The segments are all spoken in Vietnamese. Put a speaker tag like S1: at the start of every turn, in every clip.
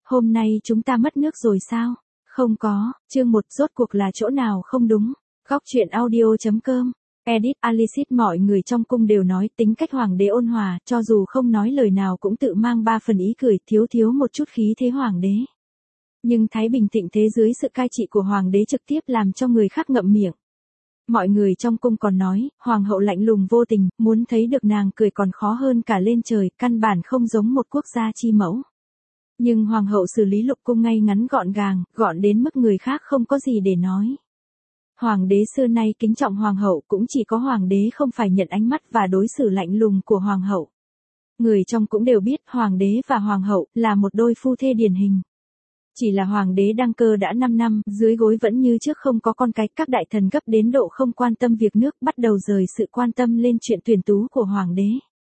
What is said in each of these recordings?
S1: Hôm nay chúng ta mất nước rồi sao? Không có, chương 1 rốt cuộc là chỗ nào không đúng. Góc truyện audio.com. Edit Alicet. Mọi người trong cung đều nói tính cách hoàng đế ôn hòa, cho dù không nói lời nào cũng tự mang 3 phần ý cười, thiếu một chút khí thế hoàng đế. Nhưng thái bình thịnh thế dưới sự cai trị của hoàng đế trực tiếp làm cho người khác ngậm miệng. Mọi người trong cung còn nói, hoàng hậu lạnh lùng vô tình, muốn thấy được nàng cười còn khó hơn cả lên trời, căn bản không giống một quốc gia chi mẫu. Nhưng hoàng hậu xử lý lục cung ngay ngắn gọn gàng, gọn đến mức người khác không có gì để nói. Hoàng đế xưa nay kính trọng hoàng hậu, cũng chỉ có hoàng đế không phải nhận ánh mắt và đối xử lạnh lùng của hoàng hậu. Người trong cũng đều biết hoàng đế và hoàng hậu là một đôi phu thê điển hình. Chỉ là hoàng đế đăng cơ đã 5 năm, dưới gối vẫn như trước không có con cái, các đại thần gấp đến độ không quan tâm việc nước, bắt đầu rời sự quan tâm lên chuyện tuyển tú của hoàng đế.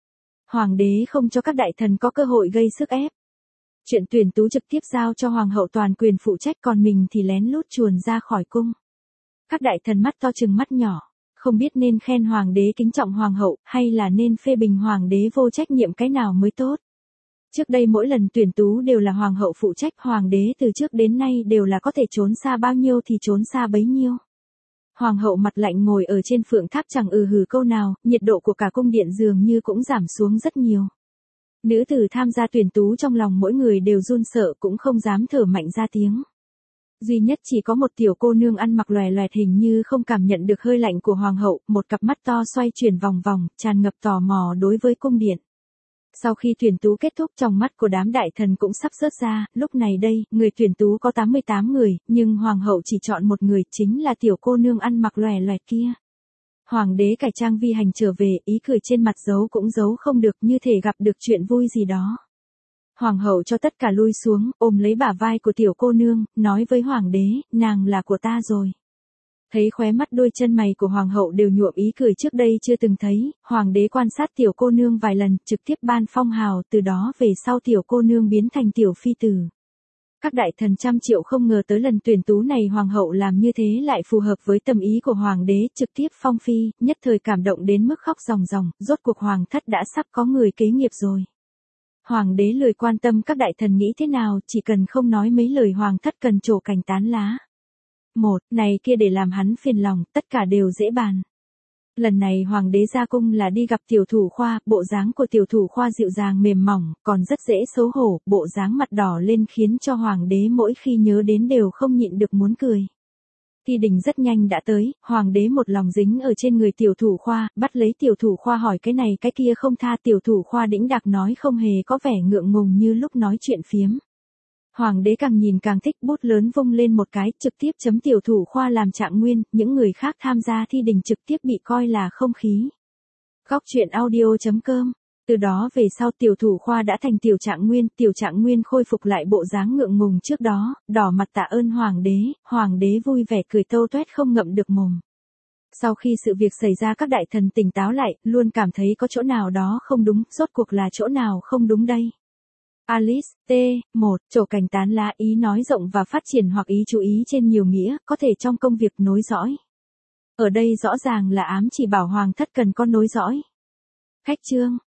S1: Hoàng đế không cho các đại thần có cơ hội gây sức ép. Chuyện tuyển tú trực tiếp giao cho hoàng hậu toàn quyền phụ trách, còn mình thì lén lút chuồn ra khỏi cung. Các đại thần mắt to chừng mắt nhỏ, không biết nên khen hoàng đế kính trọng hoàng hậu, hay là nên phê bình hoàng đế vô trách nhiệm, cái nào mới tốt. Trước đây mỗi lần tuyển tú đều là hoàng hậu phụ trách, hoàng đế từ trước đến nay đều là có thể trốn xa bao nhiêu thì trốn xa bấy nhiêu. Hoàng hậu mặt lạnh ngồi ở trên phượng tháp chẳng hừ câu nào, nhiệt độ của cả cung điện dường như cũng giảm xuống rất nhiều. Nữ tử tham gia tuyển tú trong lòng mỗi người đều run sợ, cũng không dám thở mạnh ra tiếng. Duy nhất chỉ có một tiểu cô nương ăn mặc lòe loẹt hình như không cảm nhận được hơi lạnh của hoàng hậu, một cặp mắt to xoay chuyển vòng vòng, tràn ngập tò mò đối với cung điện. Sau khi tuyển tú kết thúc, trong mắt của đám đại thần cũng sắp rớt ra, lúc này đây, người tuyển tú có 88 người, nhưng hoàng hậu chỉ chọn một người, chính là tiểu cô nương ăn mặc lòe loẹt kia. Hoàng đế cải trang vi hành trở về, ý cười trên mặt giấu cũng giấu không được, như thể gặp được chuyện vui gì đó. Hoàng hậu cho tất cả lui xuống, ôm lấy bả vai của tiểu cô nương, nói với hoàng đế, nàng là của ta rồi. Thấy khóe mắt đôi chân mày của hoàng hậu đều nhuộm ý cười trước đây chưa từng thấy, hoàng đế quan sát tiểu cô nương vài lần, trực tiếp ban phong hào, từ đó về sau tiểu cô nương biến thành tiểu phi tử. Các đại thần trăm triệu không ngờ tới lần tuyển tú này hoàng hậu làm như thế lại phù hợp với tâm ý của hoàng đế, trực tiếp phong phi, nhất thời cảm động đến mức khóc ròng ròng, rốt cuộc hoàng thất đã sắp có người kế nghiệp rồi. Hoàng đế lười quan tâm các đại thần nghĩ thế nào, chỉ cần không nói mấy lời hoàng thất cần trổ cành tán lá. Một, này kia để làm hắn phiền lòng, tất cả đều dễ bàn. Lần này hoàng đế ra cung là đi gặp tiểu thủ khoa, bộ dáng của tiểu thủ khoa dịu dàng mềm mỏng, còn rất dễ xấu hổ, bộ dáng mặt đỏ lên khiến cho hoàng đế mỗi khi nhớ đến đều không nhịn được muốn cười. Thi đình rất nhanh đã tới, hoàng đế một lòng dính ở trên người tiểu thủ khoa, bắt lấy tiểu thủ khoa hỏi cái này cái kia không tha, tiểu thủ khoa đĩnh đạc nói không hề có vẻ ngượng ngùng như lúc nói chuyện phiếm. Hoàng đế càng nhìn càng thích, bút lớn vung lên một cái, trực tiếp chấm tiểu thủ khoa làm trạng nguyên, những người khác tham gia thi đình trực tiếp bị coi là không khí. Góc truyện audio.com. Từ đó về sau tiểu thủ khoa đã thành tiểu trạng nguyên khôi phục lại bộ dáng ngượng ngùng trước đó, đỏ mặt tạ ơn hoàng đế vui vẻ cười tâu toét không ngậm được mồm. Sau khi sự việc xảy ra các đại thần tỉnh táo lại, luôn cảm thấy có chỗ nào đó không đúng, rốt cuộc là chỗ nào không đúng đây. Alice, T1, trổ cành tán lá, ý nói rộng và phát triển hoặc ý chú ý trên nhiều nghĩa, có thể trong công việc nối dõi. Ở đây rõ ràng là ám chỉ bảo hoàng thất cần có nối dõi. Khách chương.